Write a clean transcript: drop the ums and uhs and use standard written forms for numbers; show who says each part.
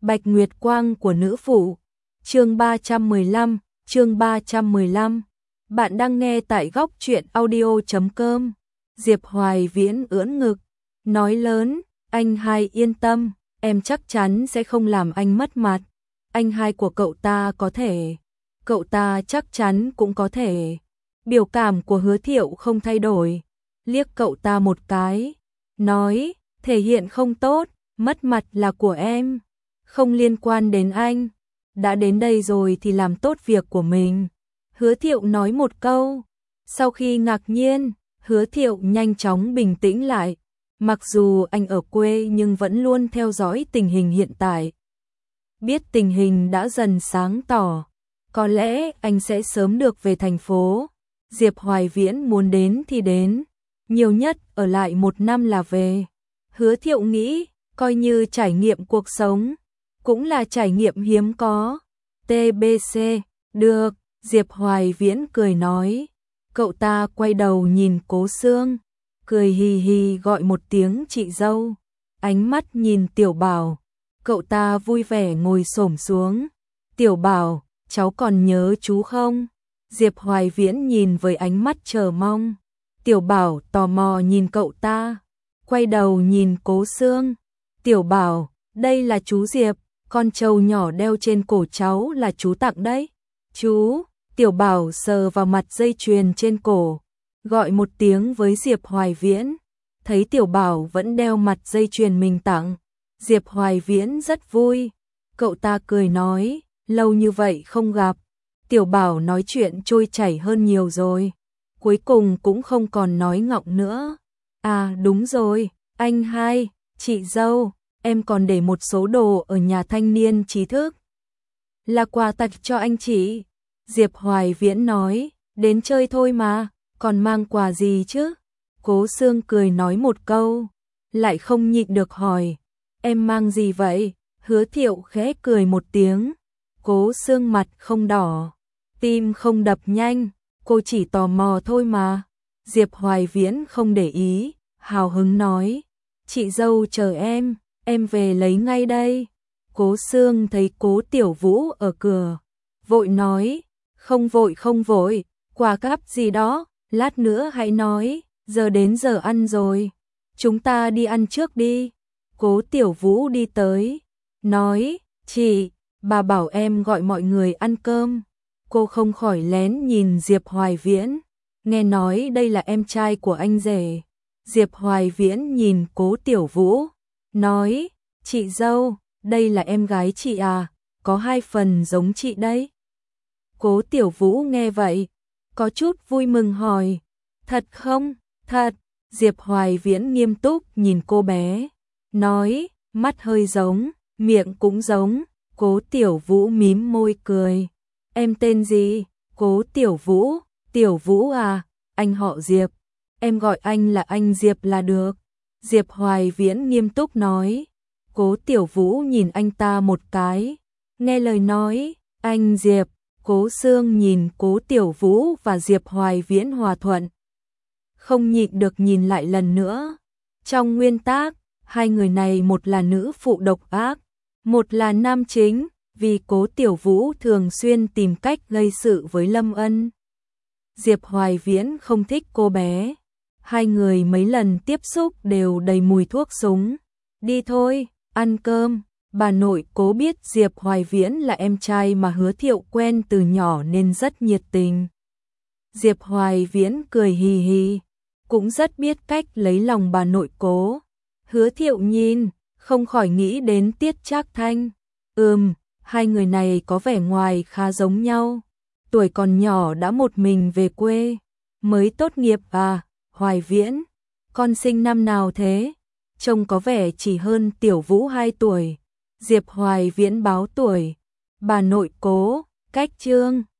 Speaker 1: Bạch Nguyệt Quang của nữ phụ. Chương 315. Bạn đang nghe tại góc truyện audio.com. Diệp Hoài Viễn ưỡn ngực, nói lớn, anh hai yên tâm, em chắc chắn sẽ không làm anh mất mặt. Anh hai của cậu ta có thể, cậu ta chắc chắn cũng có thể. Biểu cảm của Hứa Thiệu không thay đổi, liếc cậu ta một cái, nói, thể hiện không tốt, mất mặt là của em, không liên quan đến anh. Đã đến đây rồi thì làm tốt việc của mình. Hứa Thiệu nói một câu. Sau khi ngạc nhiên, Hứa Thiệu nhanh chóng bình tĩnh lại. Mặc dù anh ở quê nhưng vẫn luôn theo dõi tình hình hiện tại. Biết tình hình đã dần sáng tỏ, có lẽ anh sẽ sớm được về thành phố. Diệp Hoài Viễn muốn đến thì đến, nhiều nhất ở lại 1 năm là về. Hứa Thiệu nghĩ, coi như trải nghiệm cuộc sống, cũng là trải nghiệm hiếm có. TBC, được, Diệp Hoài Viễn cười nói. Cậu ta quay đầu nhìn Cố Sương, cười hì hì gọi một tiếng chị dâu. Ánh mắt nhìn Tiểu Bảo, cậu ta vui vẻ ngồi xổm xuống. Tiểu Bảo, cháu còn nhớ chú không? Diệp Hoài Viễn nhìn với ánh mắt chờ mong. Tiểu Bảo tò mò nhìn cậu ta, quay đầu nhìn Cố Sương. Tiểu Bảo, đây là chú Diệp, con trâu nhỏ đeo trên cổ cháu là chú tặng đấy. Chú, Tiểu Bảo sờ vào mặt dây chuyền trên cổ, gọi một tiếng với Diệp Hoài Viễn. Thấy Tiểu Bảo vẫn đeo mặt dây chuyền mình tặng, Diệp Hoài Viễn rất vui. Cậu ta cười nói, lâu như vậy không gặp. Tiểu Bảo nói chuyện trôi chảy hơn nhiều rồi, cuối cùng cũng không còn nói ngọng nữa. À đúng rồi, anh hai, chị dâu, em còn để một số đồ ở nhà thanh niên trí thức. Là quà tặng cho anh chị. Diệp Hoài Viễn nói, đến chơi thôi mà, còn mang quà gì chứ? Cố Sương cười nói một câu, lại không nhịn được hỏi, em mang gì vậy? Hứa Thiệu khẽ cười một tiếng. Cố Sương mặt không đỏ, tim không đập nhanh, cô chỉ tò mò thôi mà. Diệp Hoài Viễn không để ý, hào hứng nói, chị dâu chờ em về lấy ngay đây. Cố Sương thấy Cố Tiểu Vũ ở cửa, vội nói, không vội, quà cáp gì đó, lát nữa hãy nói, giờ đến giờ ăn rồi, chúng ta đi ăn trước đi. Cố Tiểu Vũ đi tới, nói, chị, bà bảo em gọi mọi người ăn cơm. Cô không khỏi lén nhìn Diệp Hoài Viễn, nghe nói đây là em trai của anh rể. Diệp Hoài Viễn nhìn Cố Tiểu Vũ, nói, chị dâu, đây là em gái chị à, có 2 phần giống chị đấy. Cố Tiểu Vũ nghe vậy, có chút vui mừng hỏi, thật không? Thật. Diệp Hoài Viễn nghiêm túc nhìn cô bé, nói, mắt hơi giống, miệng cũng giống. Cố Tiểu Vũ mím môi cười, em tên gì? Cố Tiểu Vũ. Tiểu Vũ à, anh họ Diệp, em gọi anh là anh Diệp là được. Diệp Hoài Viễn nghiêm túc nói. Cố Tiểu Vũ nhìn anh ta một cái, nghe lời nói, anh Diệp. Cố Sương nhìn Cố Tiểu Vũ và Diệp Hoài Viễn hòa thuận, không nhịn được nhìn lại lần nữa. Trong nguyên tác, hai người này một là nữ phụ độc ác, một là nam chính, vì Cố Tiểu Vũ thường xuyên tìm cách gây sự với Lâm Ân. Diệp Hoài Viễn không thích cô bé, hai người mấy lần tiếp xúc đều đầy mùi thuốc súng. Đi thôi, ăn cơm. Bà nội Cố biết Diệp Hoài Viễn là em trai mà Hứa Thiệu quen từ nhỏ nên rất nhiệt tình. Diệp Hoài Viễn cười hì hì, cũng rất biết cách lấy lòng bà nội Cố. Hứa Thiệu nhìn, không khỏi nghĩ đến Tiết Trác Thanh. Hai người này có vẻ ngoài khá giống nhau. Tuổi còn nhỏ đã một mình về quê. Mới tốt nghiệp à, Hoài Viễn, con sinh năm nào thế? Trông có vẻ chỉ hơn Tiểu Vũ 2 tuổi. Diệp Hoài Viễn báo tuổi. Bà nội Cố, cách Trương.